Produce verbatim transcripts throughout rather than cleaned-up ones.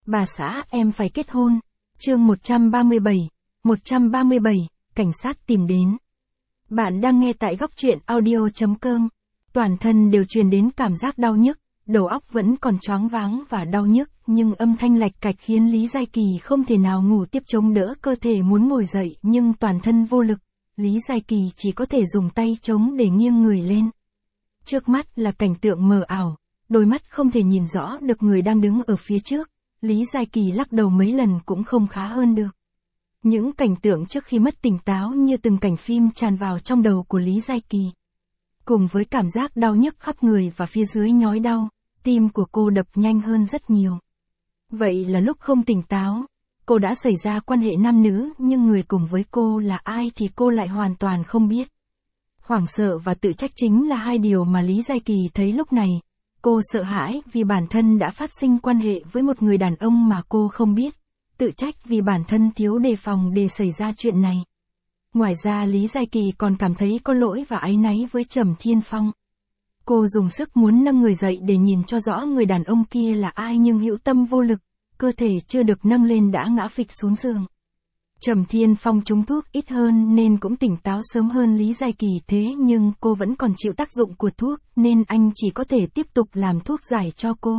Bà xã em phải kết hôn. Chương một trăm ba mươi bảy. một trăm ba mươi bảy, cảnh sát tìm đến. Bạn đang nghe tại góc truyện audio chấm com. Toàn thân đều truyền đến cảm giác đau nhức, đầu óc vẫn còn choáng váng và đau nhức, nhưng âm thanh lạch cạch khiến Lý Giai Kỳ không thể nào ngủ tiếp, chống đỡ cơ thể muốn ngồi dậy nhưng toàn thân vô lực. Lý Giai Kỳ chỉ có thể dùng tay chống để nghiêng người lên. Trước mắt là cảnh tượng mờ ảo, đôi mắt không thể nhìn rõ được người đang đứng ở phía trước. Lý Giai Kỳ lắc đầu mấy lần cũng không khá hơn được. Những cảnh tượng trước khi mất tỉnh táo như từng cảnh phim tràn vào trong đầu của Lý Giai Kỳ. Cùng với cảm giác đau nhức khắp người và phía dưới nhói đau, tim của cô đập nhanh hơn rất nhiều. Vậy là lúc không tỉnh táo, cô đã xảy ra quan hệ nam nữ, nhưng người cùng với cô là ai thì cô lại hoàn toàn không biết. Hoảng sợ và tự trách chính là hai điều mà Lý Giai Kỳ thấy lúc này. Cô sợ hãi vì bản thân đã phát sinh quan hệ với một người đàn ông mà cô không biết. Tự trách vì bản thân thiếu đề phòng để xảy ra chuyện này. Ngoài ra Lý Giai Kỳ còn cảm thấy có lỗi và áy náy với Trầm Thiên Phong. Cô dùng sức muốn nâng người dậy để nhìn cho rõ người đàn ông kia là ai, nhưng hữu tâm vô lực, cơ thể chưa được nâng lên đã ngã phịch xuống giường. Trầm Thiên Phong trúng thuốc ít hơn nên cũng tỉnh táo sớm hơn Lý Giai Kỳ, thế nhưng cô vẫn còn chịu tác dụng của thuốc nên anh chỉ có thể tiếp tục làm thuốc giải cho cô.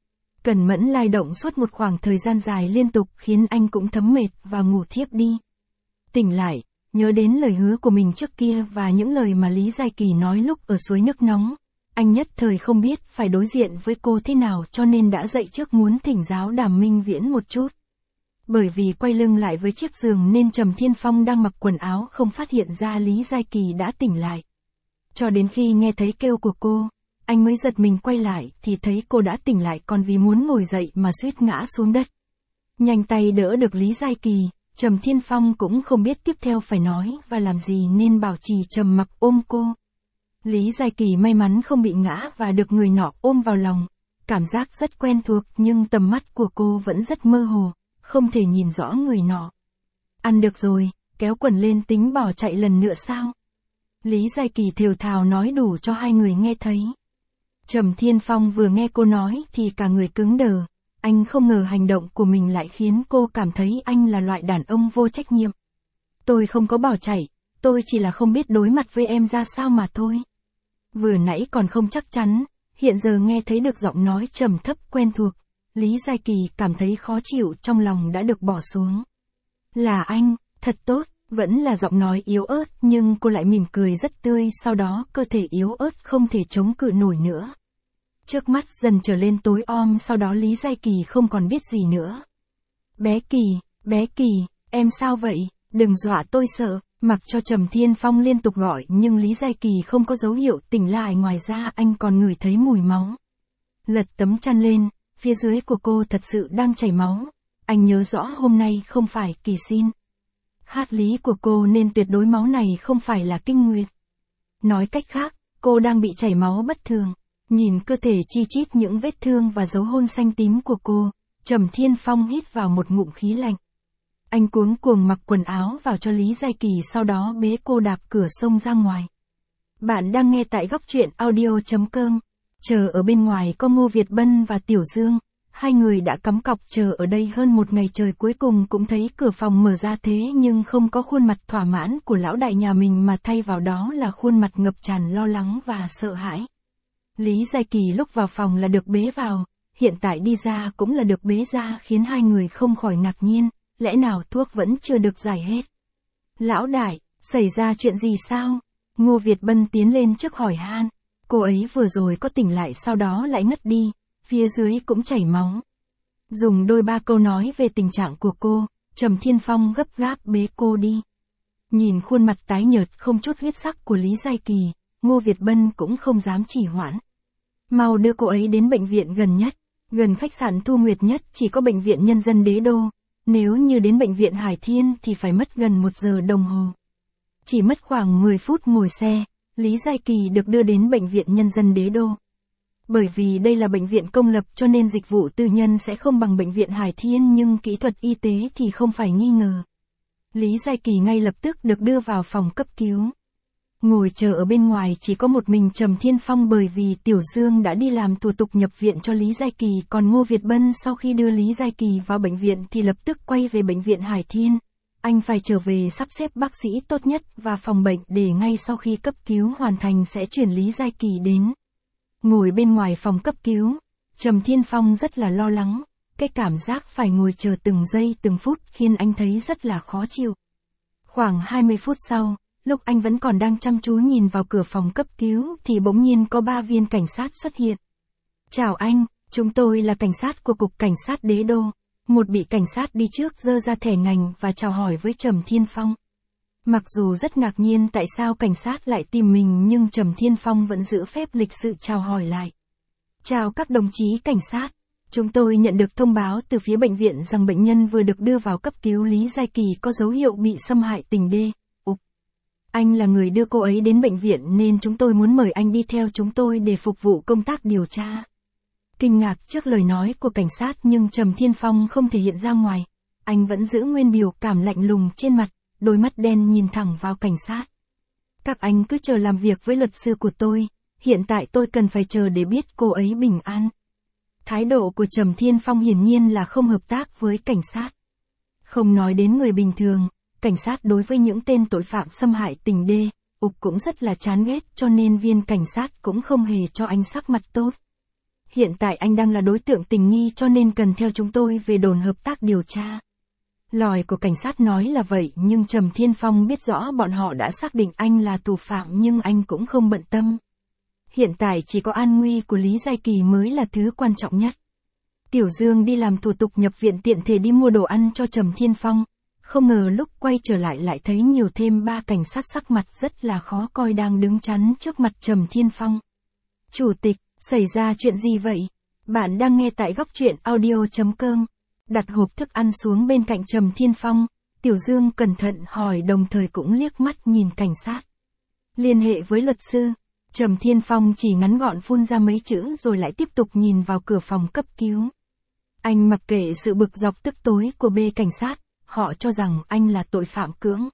Cẩn mẫn lai động suốt một khoảng thời gian dài liên tục khiến anh cũng thấm mệt và ngủ thiếp đi. Tỉnh lại, nhớ đến lời hứa của mình trước kia và những lời mà Lý Giai Kỳ nói lúc ở suối nước nóng. Anh nhất thời không biết phải đối diện với cô thế nào cho nên đã dậy trước muốn thỉnh giáo Đàm Minh Viễn một chút. Bởi vì quay lưng lại với chiếc giường nên Trầm Thiên Phong đang mặc quần áo không phát hiện ra Lý Giai Kỳ đã tỉnh lại. Cho đến khi nghe thấy kêu của cô, anh mới giật mình quay lại thì thấy cô đã tỉnh lại, còn vì muốn ngồi dậy mà suýt ngã xuống đất. Nhanh tay đỡ được Lý Giai Kỳ, Trầm Thiên Phong cũng không biết tiếp theo phải nói và làm gì nên bảo trì trầm mặc ôm cô. Lý Giai Kỳ may mắn không bị ngã và được người nọ ôm vào lòng. Cảm giác rất quen thuộc nhưng tầm mắt của cô vẫn rất mơ hồ, không thể nhìn rõ người nọ. Ăn được rồi, kéo quần lên tính bỏ chạy lần nữa sao? Lý Giai Kỳ thều thào nói đủ cho hai người nghe thấy. Trầm Thiên Phong vừa nghe cô nói thì cả người cứng đờ. Anh không ngờ hành động của mình lại khiến cô cảm thấy anh là loại đàn ông vô trách nhiệm. Tôi không có bỏ chạy, tôi chỉ là không biết đối mặt với em ra sao mà thôi. Vừa nãy còn không chắc chắn, hiện giờ nghe thấy được giọng nói trầm thấp quen thuộc. Lý Giai Kỳ cảm thấy khó chịu trong lòng đã được bỏ xuống. Là anh, thật tốt, vẫn là giọng nói yếu ớt nhưng cô lại mỉm cười rất tươi, sau đó cơ thể yếu ớt không thể chống cự nổi nữa. Trước mắt dần trở lên tối om, sau đó Lý Giai Kỳ không còn biết gì nữa. Bé Kỳ, bé Kỳ, em sao vậy, đừng dọa tôi sợ, mặc cho Trầm Thiên Phong liên tục gọi nhưng Lý Giai Kỳ không có dấu hiệu tỉnh lại, ngoài ra anh còn ngửi thấy mùi máu. Lật tấm chăn lên. Phía dưới của cô thật sự đang chảy máu. Anh nhớ rõ hôm nay không phải kỳ sinh hát lý của cô nên tuyệt đối máu này không phải là kinh nguyệt. Nói cách khác, cô đang bị chảy máu bất thường. Nhìn cơ thể chi chít những vết thương và dấu hôn xanh tím của cô, Trầm Thiên Phong hít vào một ngụm khí lạnh. Anh cuống cuồng mặc quần áo vào cho Lý Giai Kỳ, sau đó bế cô đạp cửa xông ra ngoài. Bạn đang nghe tại góc truyện audio chấm com. Chờ ở bên ngoài có Ngô Việt Bân và Tiểu Dương, hai người đã cắm cọc chờ ở đây hơn một ngày trời, cuối cùng cũng thấy cửa phòng mở ra, thế nhưng không có khuôn mặt thỏa mãn của lão đại nhà mình mà thay vào đó là khuôn mặt ngập tràn lo lắng và sợ hãi. Lý Giai Kỳ lúc vào phòng là được bế vào, hiện tại đi ra cũng là được bế ra, khiến hai người không khỏi ngạc nhiên, lẽ nào thuốc vẫn chưa được giải hết. Lão đại, xảy ra chuyện gì sao? Ngô Việt Bân tiến lên trước hỏi han. Cô ấy vừa rồi có tỉnh lại sau đó lại ngất đi, phía dưới cũng chảy máu. Dùng đôi ba câu nói về tình trạng của cô, Trầm Thiên Phong gấp gáp bế cô đi. Nhìn khuôn mặt tái nhợt không chút huyết sắc của Lý Giai Kỳ, Ngô Việt Bân cũng không dám trì hoãn. Mau đưa cô ấy đến bệnh viện gần nhất, gần khách sạn Thu Nguyệt nhất chỉ có bệnh viện Nhân dân Đế Đô, nếu như đến bệnh viện Hải Thiên thì phải mất gần một giờ đồng hồ. Chỉ mất khoảng mười phút ngồi xe, Lý Giai Kỳ được đưa đến bệnh viện Nhân dân Đế Đô. Bởi vì đây là bệnh viện công lập cho nên dịch vụ tư nhân sẽ không bằng bệnh viện Hải Thiên, nhưng kỹ thuật y tế thì không phải nghi ngờ. Lý Giai Kỳ ngay lập tức được đưa vào phòng cấp cứu. Ngồi chờ ở bên ngoài chỉ có một mình Trầm Thiên Phong bởi vì Tiểu Dương đã đi làm thủ tục nhập viện cho Lý Giai Kỳ, còn Ngô Việt Bân sau khi đưa Lý Giai Kỳ vào bệnh viện thì lập tức quay về bệnh viện Hải Thiên. Anh phải trở về sắp xếp bác sĩ tốt nhất và phòng bệnh để ngay sau khi cấp cứu hoàn thành sẽ chuyển Lý Giai Kỳ đến. Ngồi bên ngoài phòng cấp cứu, Trầm Thiên Phong rất là lo lắng, cái cảm giác phải ngồi chờ từng giây từng phút khiến anh thấy rất là khó chịu. Khoảng hai mươi phút sau, lúc anh vẫn còn đang chăm chú nhìn vào cửa phòng cấp cứu thì bỗng nhiên có ba viên cảnh sát xuất hiện. Chào anh, chúng tôi là cảnh sát của Cục Cảnh sát Đế Đô. Một vị cảnh sát đi trước giơ ra thẻ ngành và chào hỏi với Trầm Thiên Phong. Mặc dù rất ngạc nhiên tại sao cảnh sát lại tìm mình nhưng Trầm Thiên Phong vẫn giữ phép lịch sự chào hỏi lại. Chào các đồng chí cảnh sát. Chúng tôi nhận được thông báo từ phía bệnh viện rằng bệnh nhân vừa được đưa vào cấp cứu Lý Giai Kỳ có dấu hiệu bị xâm hại tình đê. Ục. Anh là người đưa cô ấy đến bệnh viện nên chúng tôi muốn mời anh đi theo chúng tôi để phục vụ công tác điều tra. Kinh ngạc trước lời nói của cảnh sát nhưng Trầm Thiên Phong không thể hiện ra ngoài. Anh vẫn giữ nguyên biểu cảm lạnh lùng trên mặt, đôi mắt đen nhìn thẳng vào cảnh sát. Các anh cứ chờ làm việc với luật sư của tôi, hiện tại tôi cần phải chờ để biết cô ấy bình an. Thái độ của Trầm Thiên Phong hiển nhiên là không hợp tác với cảnh sát. Không nói đến người bình thường, cảnh sát đối với những tên tội phạm xâm hại tình đê, ục cũng rất là chán ghét cho nên viên cảnh sát cũng không hề cho anh sắc mặt tốt. Hiện tại anh đang là đối tượng tình nghi cho nên cần theo chúng tôi về đồn hợp tác điều tra. Lời của cảnh sát nói là vậy nhưng Trầm Thiên Phong biết rõ bọn họ đã xác định anh là thủ phạm nhưng anh cũng không bận tâm. Hiện tại chỉ có an nguy của Lý Giai Kỳ mới là thứ quan trọng nhất. Tiểu Dương đi làm thủ tục nhập viện tiện thể đi mua đồ ăn cho Trầm Thiên Phong. Không ngờ lúc quay trở lại lại thấy nhiều thêm ba cảnh sát sắc mặt rất là khó coi đang đứng chắn trước mặt Trầm Thiên Phong. Chủ tịch, xảy ra chuyện gì vậy? Bạn đang nghe tại góc truyện audio chấm com. Đặt hộp thức ăn xuống bên cạnh Trầm Thiên Phong, Tiểu Dương cẩn thận hỏi đồng thời cũng liếc mắt nhìn cảnh sát. Liên hệ với luật sư, Trầm Thiên Phong chỉ ngắn gọn phun ra mấy chữ rồi lại tiếp tục nhìn vào cửa phòng cấp cứu. Anh mặc kệ sự bực dọc tức tối của bê cảnh sát, họ cho rằng anh là tội phạm cưỡng.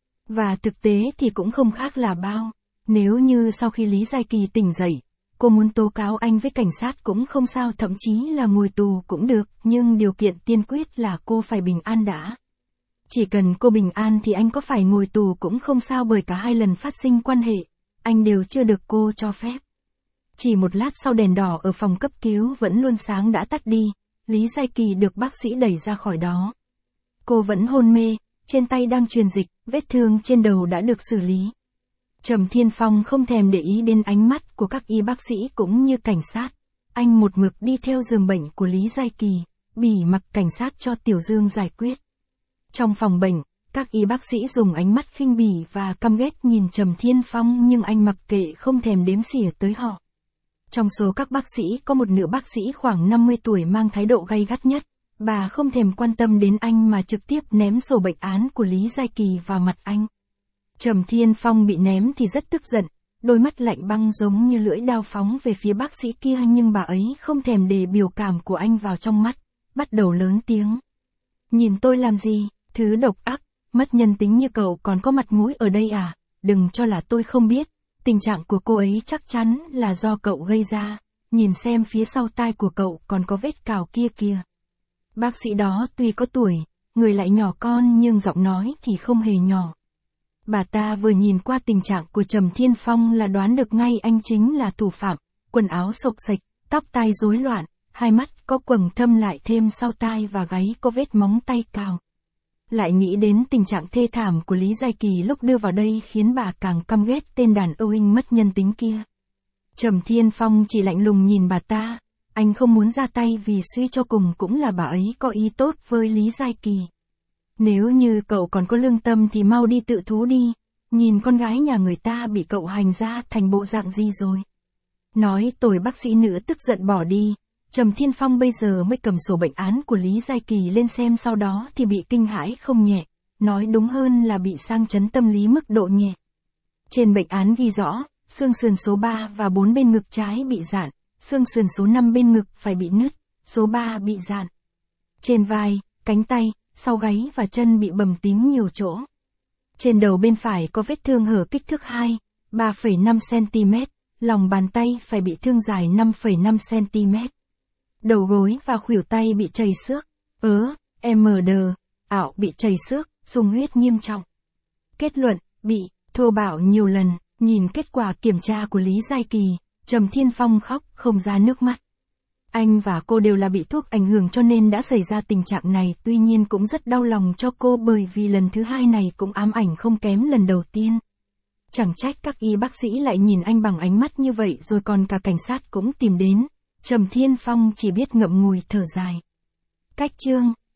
Và thực tế thì cũng không khác là bao, nếu như sau khi Lý Giai Kỳ tỉnh dậy, cô muốn tố cáo anh với cảnh sát cũng không sao, thậm chí là ngồi tù cũng được, nhưng điều kiện tiên quyết là cô phải bình an đã. Chỉ cần cô bình an thì anh có phải ngồi tù cũng không sao bởi cả hai lần phát sinh quan hệ, anh đều chưa được cô cho phép. Chỉ một lát sau đèn đỏ ở phòng cấp cứu vẫn luôn sáng đã tắt đi, Lý Giai Kỳ được bác sĩ đẩy ra khỏi đó. Cô vẫn hôn mê, trên tay đang truyền dịch, vết thương trên đầu đã được xử lý. Trầm Thiên Phong không thèm để ý đến ánh mắt của các y bác sĩ cũng như cảnh sát. Anh một mực đi theo giường bệnh của Lý Giai Kỳ, bỉ mặc cảnh sát cho Tiểu Dương giải quyết. Trong phòng bệnh, các y bác sĩ dùng ánh mắt khinh bỉ và căm ghét nhìn Trầm Thiên Phong nhưng anh mặc kệ không thèm đếm xỉa tới họ. Trong số các bác sĩ có một nửa bác sĩ khoảng năm mươi tuổi mang thái độ gay gắt nhất. Bà không thèm quan tâm đến anh mà trực tiếp ném sổ bệnh án của Lý Giai Kỳ vào mặt anh. Trầm Thiên Phong bị ném thì rất tức giận, đôi mắt lạnh băng giống như lưỡi dao phóng về phía bác sĩ kia nhưng bà ấy không thèm để biểu cảm của anh vào trong mắt, bắt đầu lớn tiếng. Nhìn tôi làm gì, thứ độc ác, mất nhân tính như cậu còn có mặt mũi ở đây à, đừng cho là tôi không biết, tình trạng của cô ấy chắc chắn là do cậu gây ra, nhìn xem phía sau tai của cậu còn có vết cào kia kìa. Bác sĩ đó tuy có tuổi, người lại nhỏ con nhưng giọng nói thì không hề nhỏ. Bà ta vừa nhìn qua tình trạng của Trầm Thiên Phong là đoán được ngay anh chính là thủ phạm, quần áo xộc xệch, tóc tai rối loạn, hai mắt có quầng thâm lại thêm sau tai và gáy có vết móng tay cào. Lại nghĩ đến tình trạng thê thảm của Lý Giai Kỳ lúc đưa vào đây khiến bà càng căm ghét tên đàn ông Âu mất nhân tính kia. Trầm Thiên Phong chỉ lạnh lùng nhìn bà ta, anh không muốn ra tay vì suy cho cùng cũng là bà ấy có ý tốt với Lý Giai Kỳ. Nếu như cậu còn có lương tâm thì mau đi tự thú đi, nhìn con gái nhà người ta bị cậu hành ra thành bộ dạng gì rồi. Nói tồi bác sĩ nữ tức giận bỏ đi, Trầm Thiên Phong bây giờ mới cầm sổ bệnh án của Lý Giai Kỳ lên xem sau đó thì bị kinh hãi không nhẹ, nói đúng hơn là bị sang chấn tâm lý mức độ nhẹ. Trên bệnh án ghi rõ, xương sườn số ba và bốn bên ngực trái bị rạn, xương sườn số năm bên ngực phải bị nứt, số ba bị rạn. Trên vai, cánh tay, sau gáy và chân bị bầm tím nhiều chỗ. Trên đầu bên phải có vết thương hở kích thước hai, ba phẩy năm xăng-ti-mét, lòng bàn tay phải bị thương dài năm phẩy năm xăng-ti-mét. Đầu gối và khuỷu tay bị trầy xước, ớ, em đê, ảo bị trầy xước, sung huyết nghiêm trọng. Kết luận, bị, thô bạo nhiều lần, nhìn kết quả kiểm tra của Lý Giai Kỳ, Trầm Thiên Phong khóc không ra nước mắt. Anh và cô đều là bị thuốc ảnh hưởng cho nên đã xảy ra tình trạng này, tuy nhiên cũng rất đau lòng cho cô bởi vì lần thứ hai này cũng ám ảnh không kém lần đầu tiên. Chẳng trách các y bác sĩ lại nhìn anh bằng ánh mắt như vậy rồi còn cả cảnh sát cũng tìm đến. Trầm Thiên Phong chỉ biết ngậm ngùi thở dài. Cách chương